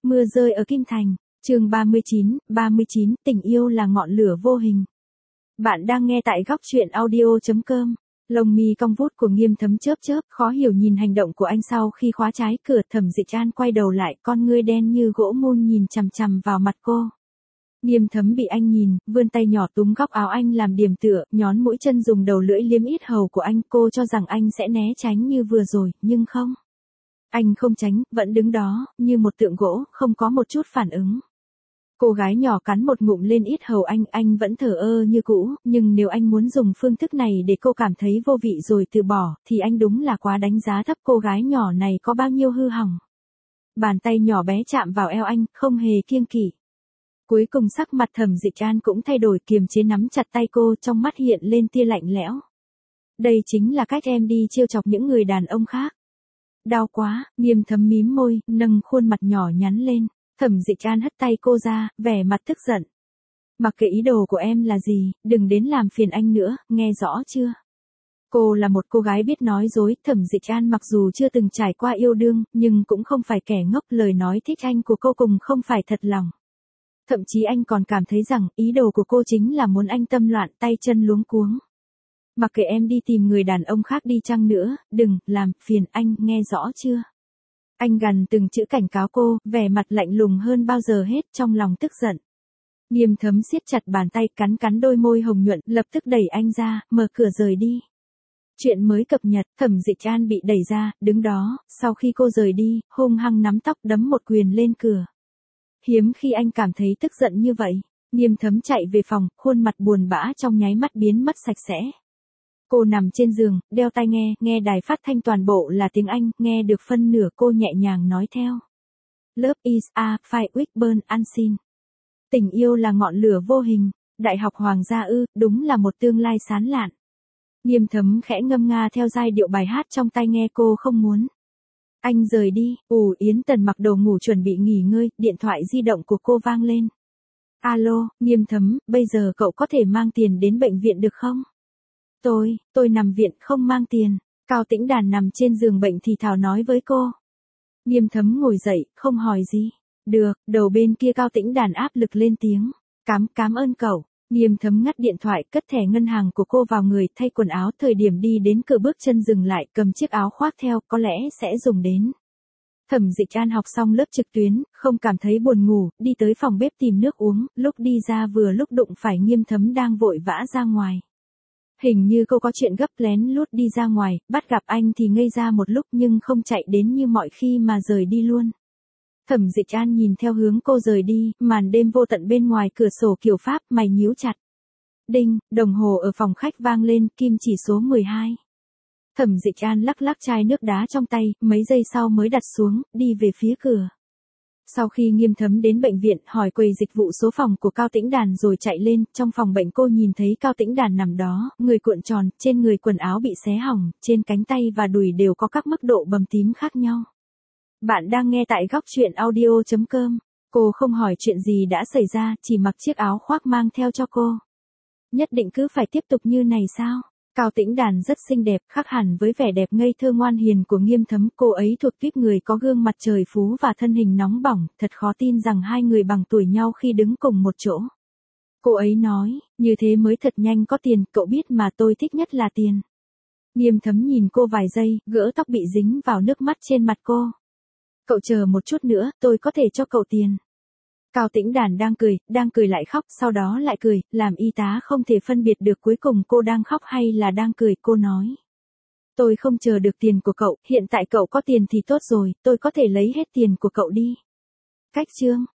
Mưa rơi ở Kim Thành, chương 39, tình yêu là ngọn lửa vô hình. Bạn đang nghe tại góc truyện audio.com. Lông mi cong vút của Nghiêm Thấm chớp chớp, khó hiểu nhìn hành động của anh sau khi khóa trái cửa. Thẩm Dịch An quay đầu lại, con ngươi đen như gỗ mun nhìn chằm chằm vào mặt cô. Nghiêm Thấm bị anh nhìn, vươn tay nhỏ túm góc áo anh làm điểm tựa, nhón mũi chân dùng đầu lưỡi liếm yết hầu của anh. Cô cho rằng anh sẽ né tránh như vừa rồi, nhưng không. Anh không tránh, vẫn đứng đó, như một tượng gỗ, không có một chút phản ứng. Cô gái nhỏ cắn một ngụm lên yết hầu anh vẫn thờ ơ như cũ, nhưng nếu anh muốn dùng phương thức này để cô cảm thấy vô vị rồi từ bỏ, thì anh đúng là quá đánh giá thấp cô gái nhỏ này có bao nhiêu hư hỏng. Bàn tay nhỏ bé chạm vào eo anh, không hề kiêng kỵ. Cuối cùng sắc mặt Thẩm Dịch An cũng thay đổi, kiềm chế nắm chặt tay cô, trong mắt hiện lên tia lạnh lẽo. Đây chính là cách em đi trêu chọc những người đàn ông khác. Đau quá, Nghiêm Thấm mím môi, nâng khuôn mặt nhỏ nhắn lên. Thẩm Dịch An hất tay cô ra, vẻ mặt tức giận. Mặc kệ ý đồ của em là gì, đừng đến làm phiền anh nữa, nghe rõ chưa? Cô là một cô gái biết nói dối. Thẩm Dịch An mặc dù chưa từng trải qua yêu đương, nhưng cũng không phải kẻ ngốc. Lời nói thích anh của cô cùng không phải thật lòng. Thậm chí anh còn cảm thấy rằng ý đồ của cô chính là muốn anh tâm loạn, tay chân luống cuống. Mặc kệ em đi tìm người đàn ông khác đi chăng nữa, đừng làm phiền anh, nghe rõ chưa? Anh gằn từng chữ cảnh cáo cô, vẻ mặt lạnh lùng hơn bao giờ hết, trong lòng tức giận. Nghiêm Thấm siết chặt bàn tay, cắn đôi môi hồng nhuận, lập tức đẩy anh ra, mở cửa rời đi. Chuyện mới cập nhật, Thẩm Dịch An bị đẩy ra, đứng đó, sau khi cô rời đi, hung hăng nắm tóc đấm một quyền lên cửa. Hiếm khi anh cảm thấy tức giận như vậy. Nghiêm Thấm chạy về phòng, khuôn mặt buồn bã trong nháy mắt biến mất sạch sẽ. Cô nằm trên giường, đeo tai nghe đài phát thanh toàn bộ là tiếng Anh, nghe được phân nửa cô nhẹ nhàng nói theo. Love is a fire which burns unseen. Tình yêu là ngọn lửa vô hình, Đại học Hoàng gia ư, đúng là một tương lai sáng lạn. Nghiêm Thấm khẽ ngâm nga theo giai điệu bài hát trong tai nghe, cô không muốn. Anh rời đi, Yến Tần mặc đồ ngủ chuẩn bị nghỉ ngơi, điện thoại di động của cô vang lên. Alo, Nghiêm Thấm, bây giờ cậu có thể mang tiền đến bệnh viện được không? Tôi nằm viện không mang tiền. Cao Tĩnh Đàn nằm trên giường bệnh thì thào nói với cô. Nghiêm Thấm ngồi dậy, không hỏi gì. Được, đầu bên kia Cao Tĩnh Đàn áp lực lên tiếng. Cảm ơn cậu. Nghiêm Thấm ngắt điện thoại, cất thẻ ngân hàng của cô vào người, thay quần áo, thời điểm đi đến cửa bước chân dừng lại, cầm chiếc áo khoác theo, có lẽ sẽ dùng đến. Thẩm Dịch An học xong lớp trực tuyến, không cảm thấy buồn ngủ, đi tới phòng bếp tìm nước uống, lúc đi ra vừa lúc đụng phải Nghiêm Thấm đang vội vã ra ngoài. Hình như cô có chuyện gấp, lén lút đi ra ngoài, bắt gặp anh thì ngây ra một lúc nhưng không chạy đến như mọi khi mà rời đi luôn. Thẩm Dịch An nhìn theo hướng cô rời đi, màn đêm vô tận bên ngoài cửa sổ kiểu Pháp, mày nhíu chặt. Đinh, đồng hồ ở phòng khách vang lên, kim chỉ số 12. Thẩm Dịch An lắc chai nước đá trong tay, mấy giây sau mới đặt xuống, đi về phía cửa. Sau khi Nghiêm Thấm đến bệnh viện, hỏi quầy dịch vụ số phòng của Cao Tĩnh Đàn rồi chạy lên, trong phòng bệnh cô nhìn thấy Cao Tĩnh Đàn nằm đó, người cuộn tròn, trên người quần áo bị xé hỏng, trên cánh tay và đùi đều có các mức độ bầm tím khác nhau. Bạn đang nghe tại góc truyện audio.com. Cô không hỏi chuyện gì đã xảy ra, chỉ mặc chiếc áo khoác mang theo cho cô. Nhất định cứ phải tiếp tục như này sao? Cao Tĩnh Đàn rất xinh đẹp, khác hẳn với vẻ đẹp ngây thơ ngoan hiền của Nghiêm Thấm. Cô ấy thuộc tuýp người có gương mặt trời phú và thân hình nóng bỏng, thật khó tin rằng hai người bằng tuổi nhau khi đứng cùng một chỗ. Cô ấy nói, như thế mới thật nhanh có tiền, cậu biết mà, tôi thích nhất là tiền. Nghiêm Thấm nhìn cô vài giây, gỡ tóc bị dính vào nước mắt trên mặt cô. Cậu chờ một chút nữa, tôi có thể cho cậu tiền. Cao Tĩnh Đàn đang cười lại khóc, sau đó lại cười, làm y tá không thể phân biệt được cuối cùng cô đang khóc hay là đang cười. Cô nói, tôi không chờ được tiền của cậu, hiện tại cậu có tiền thì tốt rồi, tôi có thể lấy hết tiền của cậu đi. Cách chương